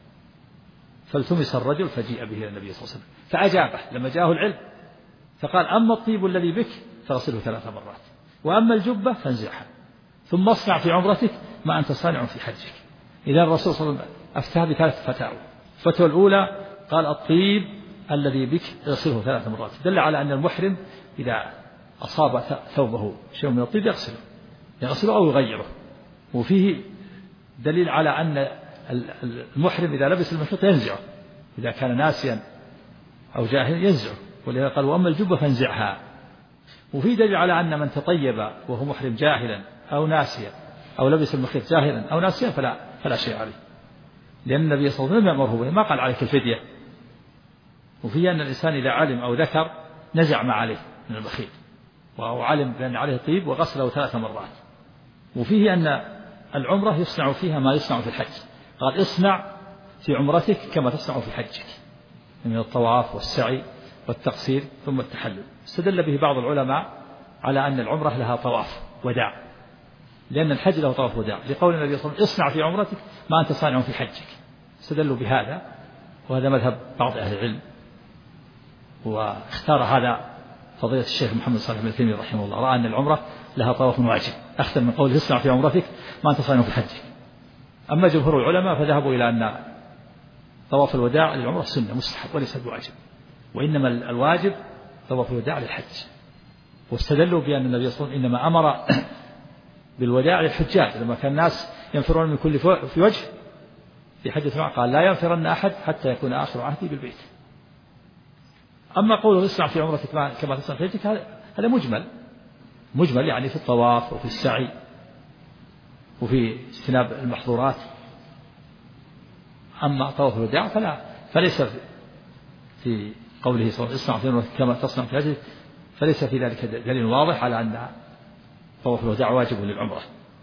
S2: فالتمس الرجل فجيء به إلى النبي صلى الله عليه وسلم فأجابه لما جاءه العلم. فقال: أما الطيب الذي بك فاغسله 3 مرات، وأما الجبة فانزعها، ثم اصنع في عمرتك ما أنت صانع في حجك. إذا الرسول صلى الله عليه وسلم أفتاه ب3 فتاوى. الفتوى الأولى قال: الطيب الذي بك اغسله 3 مرات، دل على أن المحرم إذا أصاب ثوبه شيء من الطيب يغسله أو يغيره. وفيه دليل على أن المحرم إذا لبس المخيط ينزعه، إذا كان ناسيا أو جاهلا ينزعه، ولذا قال: وأما الجبة فانزعها. وفي دليل على أن من تطيب وهو محرم جاهلا أو ناسيا أو لبس المخيط جاهلا أو ناسيا فلا شيء عليه، لأن النبي صلى الله عليه وسلم لم يأمره به، ما قال عليك الفدية. وفي أن الإنسان إذا علم أو ذكر نزع ما عليه من المخيط، وهو علم بأن عليه طيب وغسله 3 مرات. وفيه أن العمرة يصنع فيها ما يصنع في الحج. قال: اصنع في عمرتك كما تصنع في حجك من الطواف والسعي والتقصير ثم التحلل. استدل به بعض العلماء على أن العمرة لها طواف وداع، لأن الحج له طواف وداع، لقول النبي صلى الله عليه وسلم: اصنع في عمرتك ما أنت صانع في حجك. استدلوا بهذا، وهذا مذهب بعض أهل العلم، واختار هذا فضيلة الشيخ محمد صالح بن تيمية رحمه الله، رأى أن العمرة لها طواف واجب أخذ من قوله: اصنع في عمرتك ما أنت صانع في حجك. أما جمهور العلماء فذهبوا إلى أن طواف الوداع للعمرة سنة مستحب وليس بواجب، وإنما الواجب طواف الوداع للحج. واستدلوا بأن النبي صلى الله عليه وسلم إنما أمر بالوداع للحجاج، لما كان الناس ينفرون من كل في وجه في حجة الوداع قال: لا ينفرن أحد حتى يكون آخر عهدي بالبيت. أما قوله اصنع في عمرتك كما تصنع في حجك هذا مجمل يعني في الطواف وفي السعي وفي اجتناب المحظورات. أما طواف الوداع فليس في قوله صلى الله عليه وسلم اصنع في عمرتك كما تصنع في حجك، فليس في ذلك دليل واضح على أن طواف الوداع واجب للعمرة.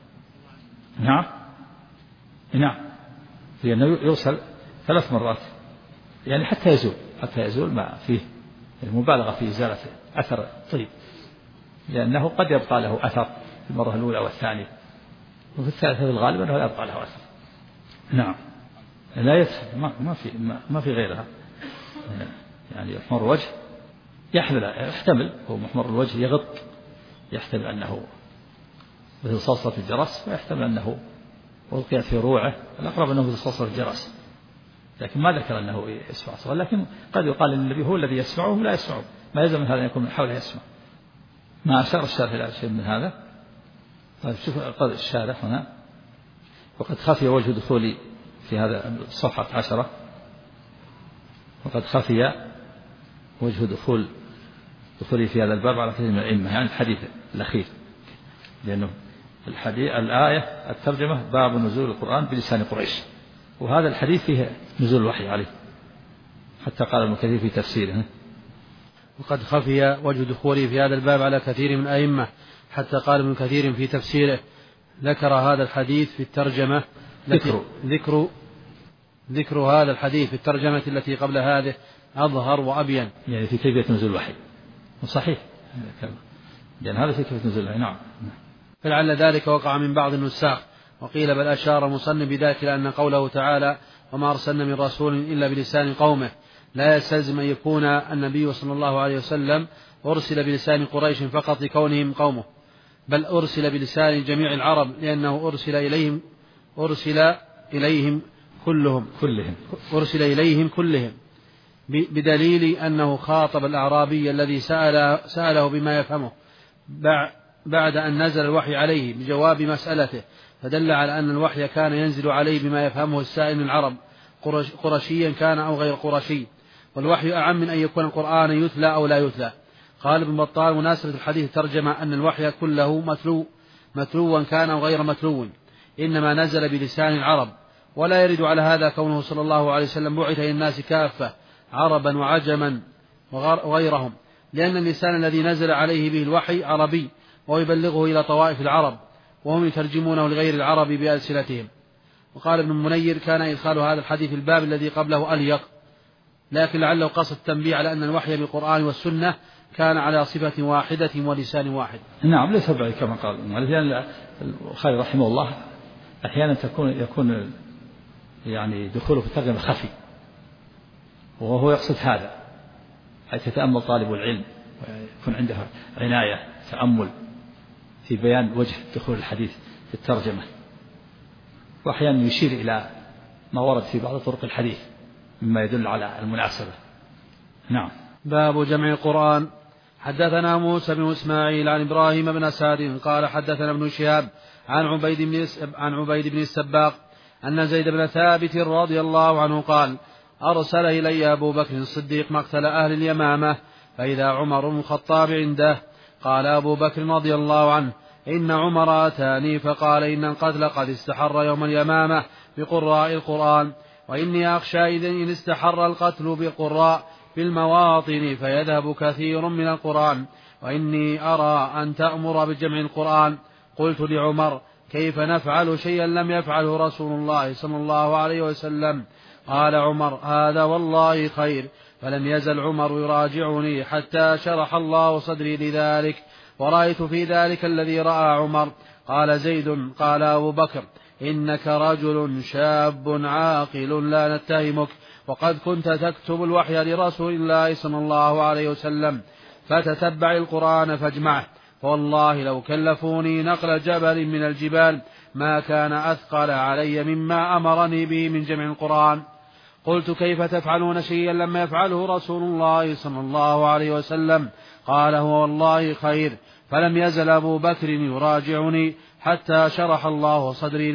S2: نعم لأنه يوصل 3 مرات يعني حتى يزول ما فيه المبالغة في إزالة أثر الطيب، لأنه قد يبقى له أثر في المرة الأولى والثانية، وفي الثالثة في الغالب أنه لا يبقى له أثر. نعم، لا يسهل، ما في غيرها. يعني محمر الوجه يحتمل، هو محمر الوجه يغط، يحتمل أنه مثل صلصة الجرس، ويحتمل أنه ألقي في روعه، الأقرب أنه مثل صلصة الجرس، لكن ما ذكر أنه يسمع صغير. لكن قد يقال أن النبي هو الذي يسمعه لا يسمعه، ما يلزم من هذا أن يكون من حوله يسمع. ما أشار الشارح إلى شيء من هذا. طيب شوف قال الشارح هنا: وقد خفي وجه دخولي في هذا الصفحة 10، وقد خفي وجه دخولي في هذا الباب على كثير من الأئمة، يعني الحديث الأخير، لأنه الآية الترجمة باب نزول القرآن بلسان قريش، وهذا الحديث فيه نزول الوحي عليه، حتى قال ابن كثير في تفسيره:
S1: وقد خفي وجه دخولي في هذا الباب على كثير من الأئمة، حتى قال ابن كثير في تفسيره. ذكر هذا الحديث في الترجمة ذكر هذا الحديث في الترجمة التي قبل هذه أظهر وأبين،
S2: يعني في كيفية نزول الوحي. صحيح، لأن هذا في كيفية نزول الوحي. نعم.
S1: فلعل ذلك وقع من بعض النساخ، وقيل بل أشار المصنف بذلك لأن قوله تعالى: وما أرسلنا من رسول إلا بلسان قومه، لا يستلزم أن يكون النبي صلى الله عليه وسلم أرسل بلسان قريش فقط لكونهم قومه، بل أرسل بلسان جميع العرب، لأنه أرسل إليهم كلهم بدليل أنه خاطب الأعرابي الذي سأله بما يفهمه بعد أن نزل الوحي عليه بجواب مسألته، فدل على أن الوحي كان ينزل عليه بما يفهمه السائل من العرب، قرشيا كان أو غير قرشي، والوحي أعم من أن يكون القرآن يتلى أو لا يتلى. قال ابن بطال: مناسبة الحديث ترجمة أن الوحي كله متلوا كان أو غير متلو، إنما نزل بلسان العرب، ولا يرد على هذا كونه صلى الله عليه وسلم بعث للناس كافة عربا وعجما وغيرهم، لأن اللسان الذي نزل عليه به الوحي عربي، ويبلغه إلى طوائف العرب، وهم يترجمونه لغير العرب بألسنتهم. وقال ابن المنير: كان إدخال هذا الحديث في الباب الذي قبله أليق، لكن لعله قصد التنبيه على أن الوحي بالقرآن والسنة كان على صفة واحدة ولسان واحد.
S2: نعم، ليس بعيد كما قال، لأن البخاري رحمه الله أحيانا يكون يعني دخوله في الترجمة خفي، وهو يقصد هذا، حيث يتأمل طالب العلم ويكون عنده عناية تأمل في بيان وجه دخول الحديث في الترجمة، وأحيانا يشير إلى ما ورد في بعض طرق الحديث مما يدل على المناسبة. نعم.
S1: باب جمع القرآن. حدثنا موسى بن إسماعيل عن إبراهيم بن سعد قال حدثنا ابن شهاب عن عبيد بن السباق أن زيد بن ثابت رضي الله عنه قال: أرسل إلي أبو بكر الصديق مقتل أهل اليمامة، فإذا عمر بن الخطاب عنده. قال أبو بكر رضي الله عنه: إن عمر أتاني فقال: إن القتل قد استحر يوم اليمامة بقراء القرآن، وإني أخشى إذا إن استحر القتل بالقراء بالمواطن فيذهب كثير من القرآن، وإني أرى أن تأمر بجمع القرآن. قلت لعمر: كيف نفعل شيئا لم يفعله رسول الله صلى الله عليه وسلم؟ قال عمر: هذا والله خير. فلم يزل عمر يراجعني حتى شرح الله صدري لذلك، ورأيت في ذلك الذي رأى عمر. قال زيد: قال أبو بكر: إنك رجل شاب عاقل لا نتهمك، وقد كنت تكتب الوحي لرسول الله صلى الله عليه وسلم، فتتبع القرآن فاجمعه، فوالله لو كلفوني نقل جبل من الجبال ما كان أثقل علي مما أمرني به من جمع القرآن. قلت: كيف تفعلون شيئا لما يفعله رسول الله صلى الله عليه وسلم؟ قال: هو والله خير. فلم يزل أبو بكر يراجعني حتى شرح الله صدري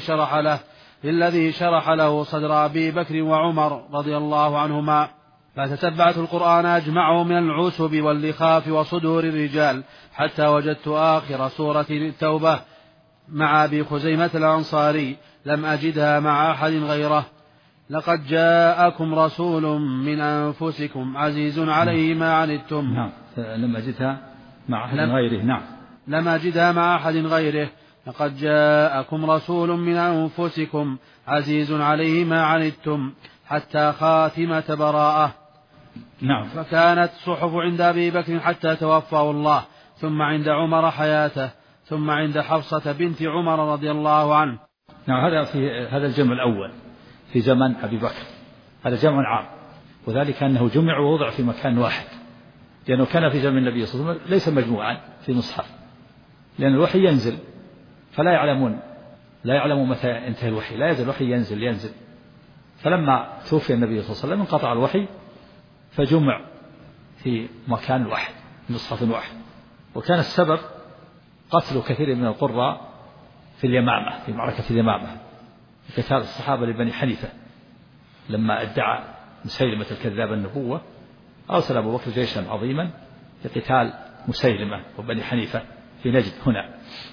S1: للذي شرح له صدر أبي بكر وعمر رضي الله عنهما. فتتبعت القرآن أجمعه من العسب واللخاف وصدور الرجال، حتى وجدت آخر سورة التوبة مع أبي خزيمة الأنصاري، لم أجدها مع أحد غيره: لقد جاءكم رسول من أنفسكم عزيز عليه ما عنتم.
S2: نعم، لم أجدها مع أحد غيره. نعم،
S1: لم أجدها مع أحد غيره: لقد جاءكم رسول من أنفسكم عزيز عليه ما عنتم، حتى خاتمة براءة.
S2: نعم.
S1: فكانت صحف عند أبي بكر حتى توفاه الله، ثم عند عمر حياته، ثم عند حفصة بنت عمر رضي الله عنه.
S2: نعم. هذا الجمع الأول في زمن أبي بكر، هذا جمع عام، وذلك أنه جمع ووضع في مكان واحد، لأنه كان في زمن النبي صلى الله عليه وسلم ليس مجموعا في مصحف، لأن الوحي ينزل فلا يعلمون متى ينتهي الوحي، لا يزال الوحي ينزل. فلما توفي النبي صلى الله عليه وسلم انقطع الوحي فجمع في مكان واحد، مصحف واحد. وكان السبب قتل كثير من القراء في اليمامة، في معركة اليمامة، في قتال الصحابة لبني حنيفة، لما ادعى مسيلمة الكذاب النبوة أرسل أبو بكر جيشا عظيما لقتال مسيلمة وبني حنيفة في نجد هنا.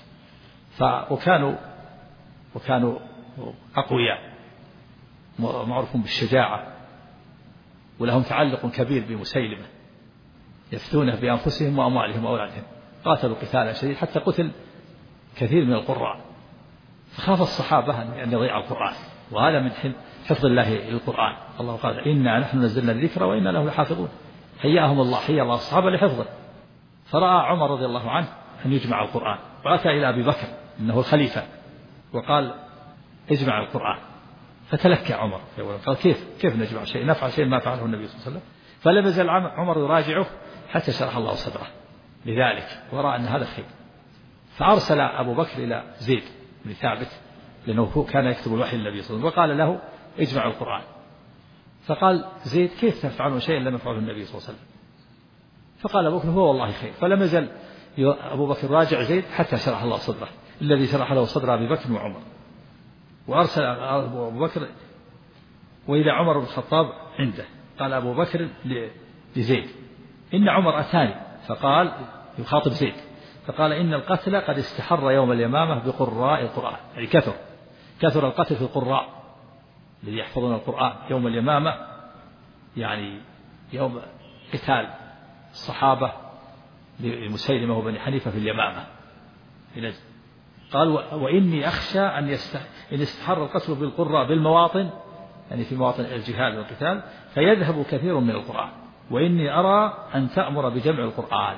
S2: وكانوا أقوياء، معروفون بالشجاعة، ولهم تعلق كبير بمسيلمة، يفتونه بأنفسهم وأموالهم وأولادهم. قاتلوا قتالا شديد حتى قتل كثير من القراء، فخاف الصحابة أن يضيع القرآن، وهذا من حفظ الله للقرآن. الله قال إنا نحن نزلنا الذكر وإنا له لحافظون، حيا الله الصحابة لحفظه. فرأى عمر رضي الله عنه أن يجمع القرآن، وأتى إلى أبي بكر إنه الخليفة وقال اجمع القرآن، فتلكى عمر قال كيف نجمع شيء، نفعل شيء ما فعله النبي صلى الله عليه وسلم. فلم يزل عمر يراجعه حتى شرح الله صدره لذلك، ورأى أن هذا خير. فأرسل أبو بكر إلى زيد بن ثابت، لأنه كان يكتب الوحي للنبي صلى الله عليه وسلم، وقال له اجمع القرآن. فقال زيد كيف تفعلون شيئا لم يفعله النبي صلى الله عليه وسلم؟ فقال أبو بكر هو والله خير. فلم يزل أبو بكر راجع زيد حتى شرح الله صدره، الذي شرح له صدر أبي بكر وعمر. وأرسل أبو بكر وإلى عمر بن الخطاب عنده، قال أبو بكر لزيد إن عمر أتاني، فقال يخاطب زيد، فقال إن القتل قد استحر يوم اليمامة بقراء القرآن، يعني كثر القتل في القراء الذي يحفظون القرآن يوم اليمامة، يعني يوم قتال الصحابة لمسيلمة وبني حنيفة في اليمامة في نجد. قال وإني أخشى أن استحر القتل بالقراء بالمواطن، يعني في مواطن الجهاد والقتال، فيذهب كثير من القرآن، وإني أرى أن تأمر بجمع القرآن.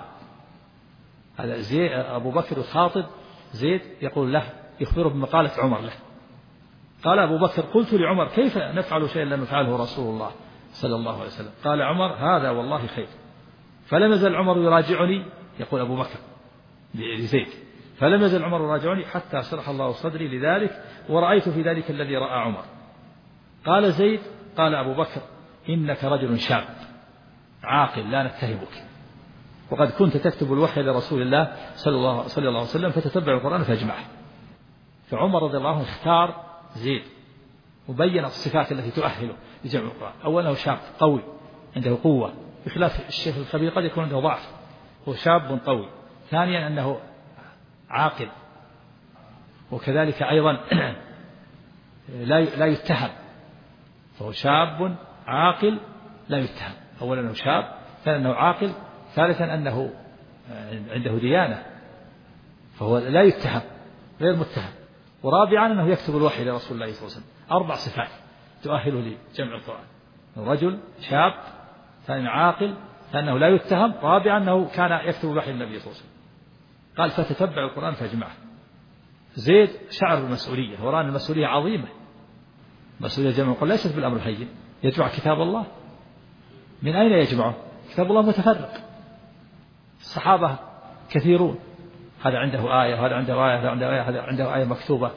S2: هذا أبو بكر يخاطب زيد يقول له، يخبره بمقالة عمر له. قال أبو بكر قلت لعمر كيف نفعل شيئا لم يفعله رسول الله صلى الله عليه وسلم؟ قال عمر هذا والله خير. فلم يزل عمر يراجعني، يقول أبو بكر لزيد، فلم يزل عمر يراجعني حتى شرح الله صدري لذلك، ورأيت في ذلك الذي رأى عمر. قال زيد قال أبو بكر إنك رجل شاب عاقل لا نتهمك، وقد كنت تكتب الوحي لرسول الله صلى الله عليه وسلم، فتتبع القرآن فاجمعه. فعمر رضي الله عنه اختار زيد وبين الصفات التي تؤهله لجمع القرآن. أولا شاب قوي عنده قوة، بخلاف الشيخ الخبير قد يكون عنده ضعف، هو شاب قوي. ثانيا أنه عاقل، وكذلك أيضا لا يتهم، فهو شاب عاقل لا يتهم. أولا أنه شاب، ثانيا أنه عاقل، ثالثا أنه عنده ديانة فهو لا يتهم غير متهم، ورابعا أنه يكتب الوحي لرسول الله صلى الله عليه وسلم. 4 صفات تؤهله لجمع القرآن: رجل شاب، ثانيا عاقل، ثانيا لا يتهم، رابعا أنه كان يكتب الوحي للنبي صلى الله عليه وسلم. قال فتتبع القرآن فاجمعه. زيد شعر بالمسؤولية، ورأى أن المسؤولية عظيمة، مسؤولية جمع القرآن ليست بالأمر الهين. يجمع كتاب الله، من أين يجمعه؟ كتاب الله متفرق، الصحابة كثيرون، هذا عنده آية وهذا عنده آية، هذا عنده آية، هذا عنده آية مكتوبة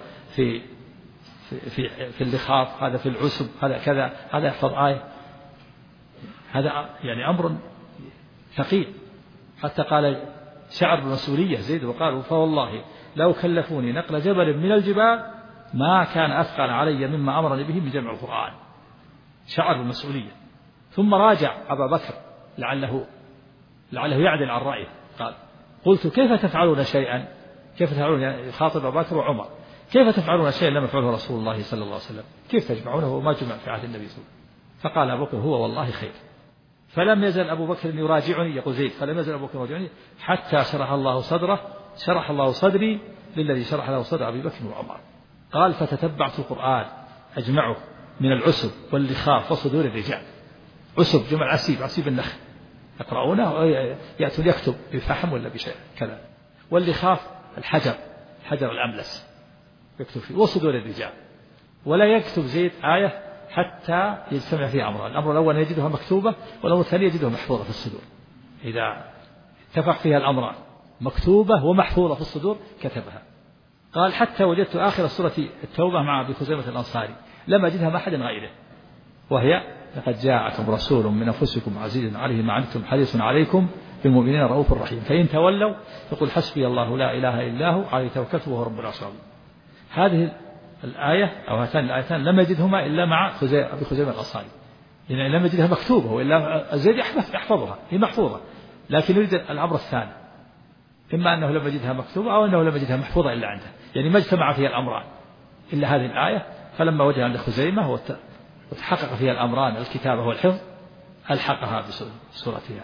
S2: في اللخاف، هذا في العسب، هذا كذا، هذا يحفظ آية. هذا يعني أمر ثقيل، حتى قال شعر بالمسؤولية زيد، وقال فوالله لو كلفوني نقل جبل من الجبال ما كان أثقل علي مما أمرني به من جمع القرآن. شعر بالمسؤولية. ثم راجع أبا بكر لعله يعدل عن رأيه، قال قلت كيف تفعلون شيئا، كيف تفعلون، يخاطب أبا بكر وعمر، كيف تفعلون شيئا لم يفعله رسول الله صلى الله عليه وسلم، كيف تجمعونه وما جمع في عهد النبي صلى الله عليه وسلم؟ فقال أبو بكر هو والله خير. فلم يزل أبو بكر يراجعني، يقول زيد، فلم يزل أبو بكر يراجعني حتى شرح الله صدره، شرح الله صدري للذي شرح له صدر أبي بكر وعمر. قال فتتبعت القرآن أجمعه من العسب واللخاف وصدور الرجال. عسب جمع عسيب، عسيب النخل يقرؤونه يأتون يكتب بفحم ولا بشيء كذا. واللي خاف الحجر الأملس يكتب فيه، وصدور الرجال. ولا يكتب زيد آية حتى يجتمع فيها أمران: الأمر الأول يجدها مكتوبة، والأمر الثاني يجدها محفوظة في الصدور. إذا اتفق فيها الأمران مكتوبة ومحفوظة في الصدور كتبها. قال: حتى وجدت آخر سورة التوبة مع أبي خزيمة الأنصاري لم أجدها مع أحد غيره، وهي: لقد جاءكم رسول من أنفسكم عزيز عليه ما عنتم حريص عليكم بالمؤمنين رؤوف رحيم، فإن تولوا فقل حسبي الله لا إله إلا هو عليه توكلت وهو رب العرش العظيم. هذه الآية أو هاتان الآيتان لم يجدهما إلا مع أبي خزيمة الأنصاري، يعني لم يجدها مكتوبة، وإلا زيد يحفظها، هي محفوظة، لكن يريد الأمر الثاني: إما أنه لم يجدها مكتوبة أو أنه لم يجدها محفوظة إلا عنده، يعني ما اجتمع فيها الأمران إلا هذه الآية. فلما وجد عند خزيمة وتحقق فيها الأمران الكتابة والحفظ ألحقها بسورتها،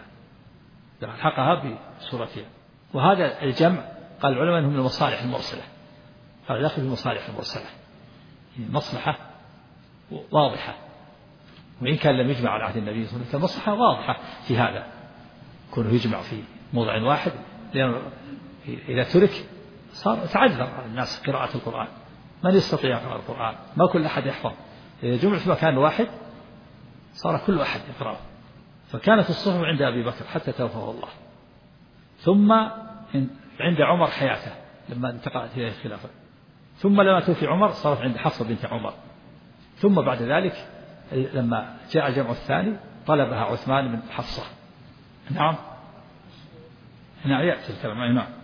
S2: وهذا الجمع قال العلماء أنه من المصالح المرسلة، هذا داخل في المصالح المرسلة، مصلحة واضحة، وإن كان لم يجمع على عهد النبي صلى الله عليه وسلم مصلحة واضحة في هذا، كونه يجمع في موضع واحد، لأنه إذا ترك صار تعذر على الناس قراءة القرآن، من يستطيع يقرأ القرآن؟ ما كل أحد يحفظ. إذا جمع في مكان واحد صار كل أحد يقرأه. فكانت الصحف عند أبي بكر حتى توفاه الله، ثم عند عمر حياته لما انتقلت إليه الخلافة، ثم لما توفي عمر صارت عند حفصة بنت عمر، ثم بعد ذلك لما جاء الجمع الثاني طلبها عثمان من حفصة. نعم يأتي الكلام. نعم.